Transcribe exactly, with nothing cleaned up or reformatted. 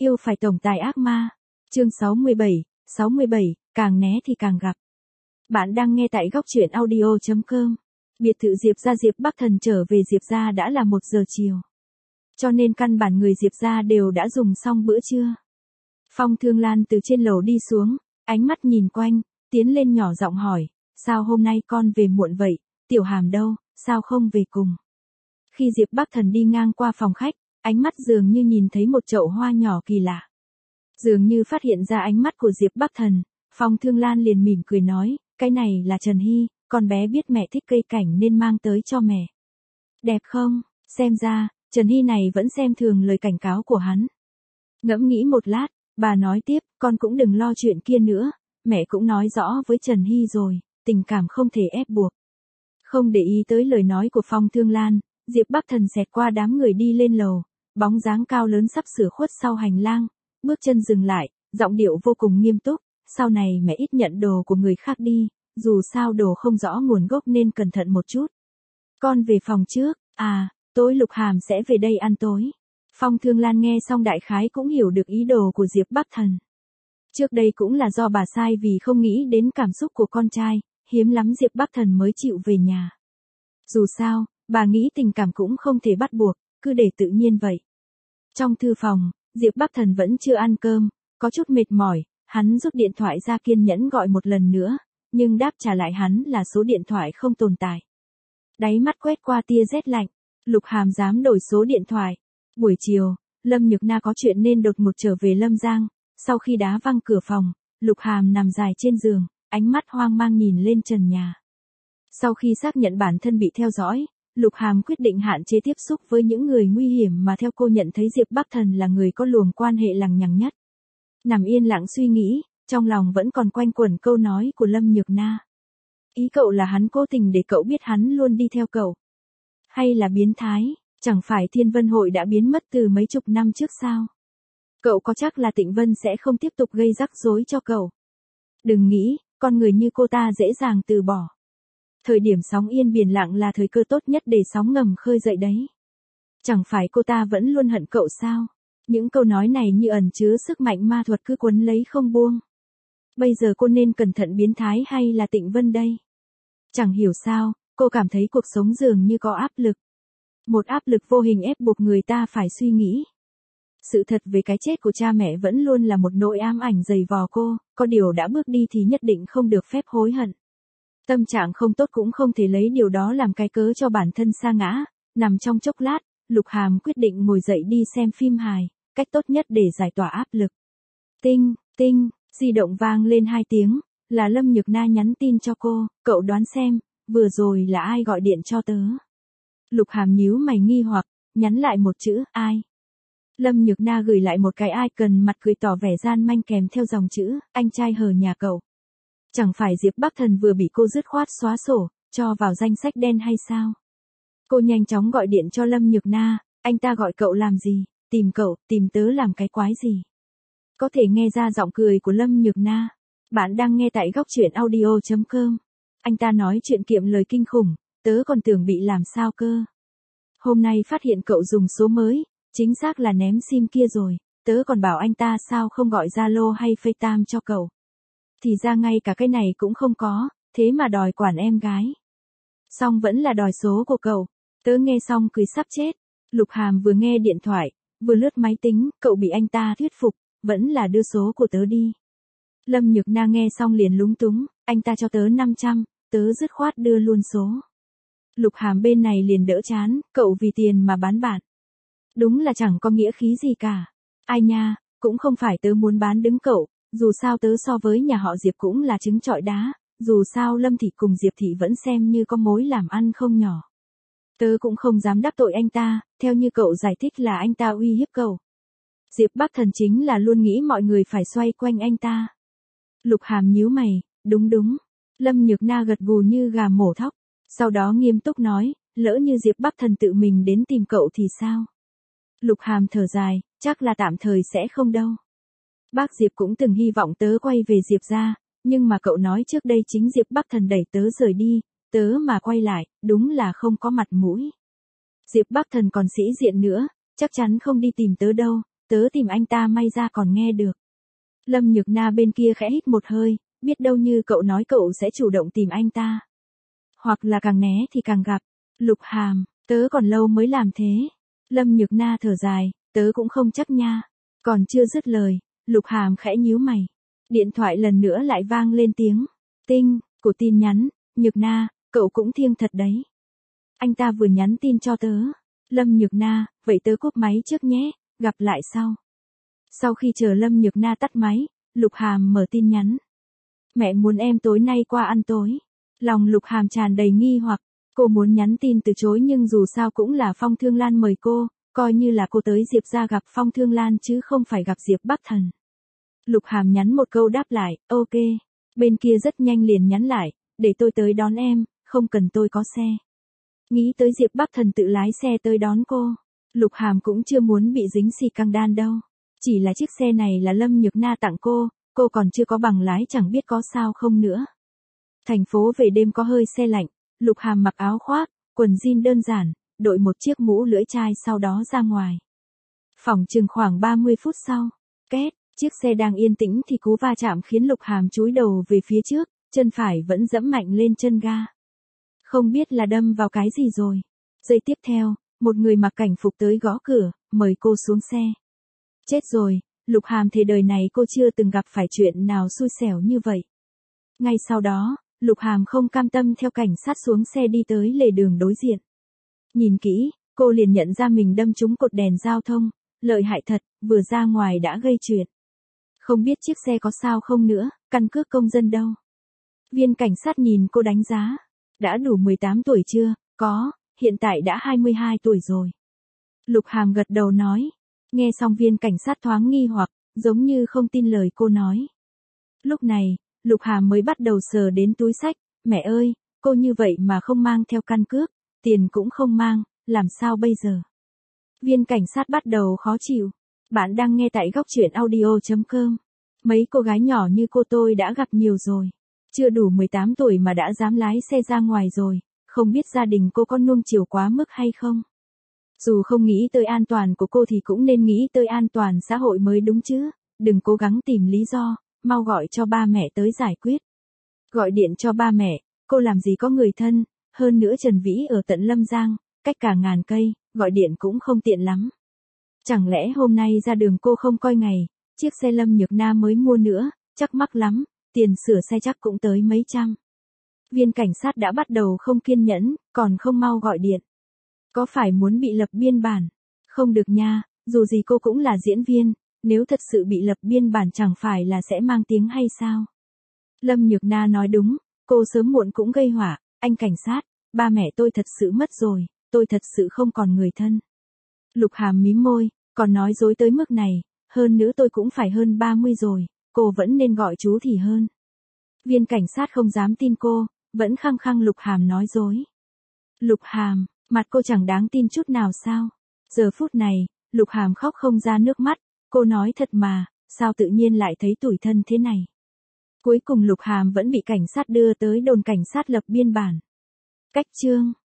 Yêu phải tổng tài ác ma. Chương sáu mươi bảy, sáu mươi bảy, càng né thì càng gặp. Bạn đang nghe tại góc truyện audio chấm com. Biệt thự Diệp gia. Diệp Bắc Thần trở về Diệp gia đã là một giờ chiều. Cho nên căn bản người Diệp gia đều đã dùng xong bữa trưa. Phong Thương Lan từ trên lầu đi xuống, ánh mắt nhìn quanh, tiến lên nhỏ giọng hỏi, sao hôm nay con về muộn vậy, Tiểu Hàm đâu, sao không về cùng? Khi Diệp Bắc Thần đi ngang qua phòng khách, ánh mắt dường như nhìn thấy một chậu hoa nhỏ kỳ lạ. Dường như phát hiện ra ánh mắt của Diệp Bắc Thần, Phong Thương Lan liền mỉm cười nói, cái này là Trần Hy, con bé biết mẹ thích cây cảnh nên mang tới cho mẹ. Đẹp không? Xem ra, Trần Hy này vẫn xem thường lời cảnh cáo của hắn. Ngẫm nghĩ một lát, bà nói tiếp, con cũng đừng lo chuyện kia nữa, mẹ cũng nói rõ với Trần Hy rồi, tình cảm không thể ép buộc. Không để ý tới lời nói của Phong Thương Lan, Diệp Bắc Thần xẹt qua đám người đi lên lầu, bóng dáng cao lớn sắp sửa khuất sau hành lang, bước chân dừng lại, giọng điệu vô cùng nghiêm túc, sau này mẹ ít nhận đồ của người khác đi, dù sao đồ không rõ nguồn gốc nên cẩn thận một chút. Con về phòng trước, à, tối Lục Hàm sẽ về đây ăn tối. Phong Thương Lan nghe xong đại khái cũng hiểu được ý đồ của Diệp Bắc Thần. Trước đây cũng là do bà sai vì không nghĩ đến cảm xúc của con trai, hiếm lắm Diệp Bắc Thần mới chịu về nhà. Dù sao, bà nghĩ tình cảm cũng không thể bắt buộc, cứ để tự nhiên vậy. Trong thư phòng, Diệp Bắc Thần vẫn chưa ăn cơm, có chút mệt mỏi, hắn rút điện thoại ra kiên nhẫn gọi một lần nữa, nhưng đáp trả lại hắn là số điện thoại không tồn tại. Đáy mắt quét qua tia rét lạnh, Lục Hàm dám đổi số điện thoại. Buổi chiều, Lâm Nhược Na có chuyện nên đột ngột trở về Lâm Giang, sau khi đá văng cửa phòng, Lục Hàm nằm dài trên giường, ánh mắt hoang mang nhìn lên trần nhà. Sau khi xác nhận bản thân bị theo dõi, Lục Hàm quyết định hạn chế tiếp xúc với những người nguy hiểm mà theo cô nhận thấy Diệp Bắc Thần là người có luồng quan hệ lằng nhằng nhất. Nằm yên lặng suy nghĩ, trong lòng vẫn còn quanh quẩn câu nói của Lâm Nhược Na. Ý cậu là hắn cố tình để cậu biết hắn luôn đi theo cậu. Hay là biến thái, chẳng phải Thiên Vân Hội đã biến mất từ mấy chục năm trước sao? Cậu có chắc là Tịnh Vân sẽ không tiếp tục gây rắc rối cho cậu? Đừng nghĩ, con người như cô ta dễ dàng từ bỏ. Thời điểm sóng yên biển lặng là thời cơ tốt nhất để sóng ngầm khơi dậy đấy. Chẳng phải cô ta vẫn luôn hận cậu sao? Những câu nói này như ẩn chứa sức mạnh ma thuật cứ quấn lấy không buông. Bây giờ cô nên cẩn thận biến thái hay là Tịnh Vân đây? Chẳng hiểu sao, cô cảm thấy cuộc sống dường như có áp lực. Một áp lực vô hình ép buộc người ta phải suy nghĩ. Sự thật về cái chết của cha mẹ vẫn luôn là một nỗi ám ảnh dày vò cô, có điều đã bước đi thì nhất định không được phép hối hận. Tâm trạng không tốt cũng không thể lấy điều đó làm cái cớ cho bản thân sa ngã, nằm trong chốc lát, Lục Hàm quyết định ngồi dậy đi xem phim hài, cách tốt nhất để giải tỏa áp lực. Tinh, tinh, di động vang lên hai tiếng, là Lâm Nhược Na nhắn tin cho cô, cậu đoán xem, vừa rồi là ai gọi điện cho tớ. Lục Hàm nhíu mày nghi hoặc, nhắn lại một chữ, ai. Lâm Nhược Na gửi lại một cái icon mặt cười tỏ vẻ gian manh kèm theo dòng chữ, anh trai hờ nhà cậu. Chẳng phải Diệp Bắc Thần vừa bị cô dứt khoát xóa sổ, cho vào danh sách đen hay sao? Cô nhanh chóng gọi điện cho Lâm Nhược Na, anh ta gọi cậu làm gì, tìm cậu, tìm tớ làm cái quái gì? Có thể nghe ra giọng cười của Lâm Nhược Na. Bạn đang nghe tại góc truyện audio chấm com. Anh ta nói chuyện kiệm lời kinh khủng, tớ còn tưởng bị làm sao cơ. Hôm nay phát hiện cậu dùng số mới, chính xác là ném sim kia rồi, tớ còn bảo anh ta sao không gọi Zalo hay FaceTime cho cậu. Thì ra ngay cả cái này cũng không có, thế mà đòi quản em gái. Xong vẫn là đòi số của cậu, tớ nghe xong cười sắp chết. Lục Hàm vừa nghe điện thoại, vừa lướt máy tính, cậu bị anh ta thuyết phục, vẫn là đưa số của tớ đi. Lâm Nhược Na nghe xong liền lúng túng, anh ta cho tớ năm trăm, tớ dứt khoát đưa luôn số. Lục Hàm bên này liền đỡ chán, cậu vì tiền mà bán bạn. Đúng là chẳng có nghĩa khí gì cả. Ai nha, cũng không phải tớ muốn bán đứng cậu, dù sao tớ so với nhà họ Diệp cũng là trứng trọi đá, dù sao Lâm Thị cùng Diệp Thị vẫn xem như có mối làm ăn không nhỏ. Tớ cũng không dám đắc tội anh ta, theo như cậu giải thích là anh ta uy hiếp cậu. Diệp Bắc Thần chính là luôn nghĩ mọi người phải xoay quanh anh ta. Lục Hàm nhíu mày, đúng đúng. Lâm Nhược Na gật gù như gà mổ thóc, sau đó nghiêm túc nói, lỡ như Diệp Bắc Thần tự mình đến tìm cậu thì sao? Lục Hàm thở dài, chắc là tạm thời sẽ không đâu. Bác Diệp cũng từng hy vọng tớ quay về Diệp gia, nhưng mà cậu nói trước đây chính Diệp Bắc Thần đẩy tớ rời đi, tớ mà quay lại, đúng là không có mặt mũi. Diệp Bắc Thần còn sĩ diện nữa, chắc chắn không đi tìm tớ đâu, tớ tìm anh ta may ra còn nghe được. Lâm Nhược Na bên kia khẽ hít một hơi, biết đâu như cậu nói cậu sẽ chủ động tìm anh ta. Hoặc là càng né thì càng gặp. Lục Hàm, tớ còn lâu mới làm thế. Lâm Nhược Na thở dài, tớ cũng không chắc nha. Còn chưa dứt lời, Lục Hàm khẽ nhíu mày. Điện thoại lần nữa lại vang lên tiếng. Tinh, của tin nhắn, Nhược Na, cậu cũng thiêng thật đấy. Anh ta vừa nhắn tin cho tớ. Lâm Nhược Na, vậy tớ cúp máy trước nhé, gặp lại sau. Sau khi chờ Lâm Nhược Na tắt máy, Lục Hàm mở tin nhắn. Mẹ muốn em tối nay qua ăn tối. Lòng Lục Hàm tràn đầy nghi hoặc, cô muốn nhắn tin từ chối nhưng dù sao cũng là Phong Thương Lan mời cô, coi như là cô tới Diệp gia gặp Phong Thương Lan chứ không phải gặp Diệp Bắc Thần. Lục Hàm nhắn một câu đáp lại, ok. Bên kia rất nhanh liền nhắn lại, để tôi tới đón em, không cần tôi có xe. Nghĩ tới Diệp Bắc Thần tự lái xe tới đón cô, Lục Hàm cũng chưa muốn bị dính xì căng đan đâu. Chỉ là chiếc xe này là Lâm Nhược Na tặng cô, cô còn chưa có bằng lái chẳng biết có sao không nữa. Thành phố về đêm có hơi se lạnh, Lục Hàm mặc áo khoác, quần jean đơn giản, đội một chiếc mũ lưỡi chai sau đó ra ngoài. Phỏng chừng khoảng ba mươi phút sau, két, chiếc xe đang yên tĩnh thì cú va chạm khiến Lục Hàm chúi đầu về phía trước, chân phải vẫn giẫm mạnh lên chân ga. Không biết là đâm vào cái gì rồi. Giây tiếp theo, một người mặc cảnh phục tới gõ cửa, mời cô xuống xe. Chết rồi, Lục Hàm thề đời này cô chưa từng gặp phải chuyện nào xui xẻo như vậy. Ngay sau đó, Lục Hàm không cam tâm theo cảnh sát xuống xe đi tới lề đường đối diện. Nhìn kỹ, cô liền nhận ra mình đâm trúng cột đèn giao thông, lợi hại thật, vừa ra ngoài đã gây chuyện. Không biết chiếc xe có sao không nữa, căn cước công dân đâu. Viên cảnh sát nhìn cô đánh giá. Đã đủ mười tám tuổi chưa? Có, hiện tại đã hai mươi hai tuổi rồi. Lục Hàm gật đầu nói. Nghe xong viên cảnh sát thoáng nghi hoặc, giống như không tin lời cô nói. Lúc này, Lục Hàm mới bắt đầu sờ đến túi xách. Mẹ ơi, cô như vậy mà không mang theo căn cước, tiền cũng không mang, làm sao bây giờ? Viên cảnh sát bắt đầu khó chịu. Bạn đang nghe tại góc truyện audio chấm com. Mấy cô gái nhỏ như cô tôi đã gặp nhiều rồi. Chưa đủ mười tám tuổi mà đã dám lái xe ra ngoài rồi, không biết gia đình cô có nuông chiều quá mức hay không? Dù không nghĩ tới an toàn của cô thì cũng nên nghĩ tới an toàn xã hội mới đúng chứ, đừng cố gắng tìm lý do, mau gọi cho ba mẹ tới giải quyết. Gọi điện cho ba mẹ, cô làm gì có người thân, hơn nữa Trần Vĩ ở tận Lâm Giang, cách cả ngàn cây, gọi điện cũng không tiện lắm. Chẳng lẽ hôm nay ra đường cô không coi ngày, chiếc xe Lâm Nhược Na mới mua nữa, chắc mắc lắm. Tiền sửa xe chắc cũng tới mấy trăm. Viên cảnh sát đã bắt đầu không kiên nhẫn, còn không mau gọi điện. Có phải muốn bị lập biên bản? Không được nha, dù gì cô cũng là diễn viên, nếu thật sự bị lập biên bản chẳng phải là sẽ mang tiếng hay sao? Lâm Nhược Na nói đúng, cô sớm muộn cũng gây họa, anh cảnh sát, ba mẹ tôi thật sự mất rồi, tôi thật sự không còn người thân. Lục Hàm mím môi, còn nói dối tới mức này, hơn nữa tôi cũng phải hơn ba mươi rồi. Cô vẫn nên gọi chú thì hơn. Viên cảnh sát không dám tin cô, vẫn khăng khăng Lục Hàm nói dối. Lục Hàm, mặt cô chẳng đáng tin chút nào sao? Giờ phút này, Lục Hàm khóc không ra nước mắt, cô nói thật mà, sao tự nhiên lại thấy tủi thân thế này? Cuối cùng Lục Hàm vẫn bị cảnh sát đưa tới đồn cảnh sát lập biên bản. Cách chương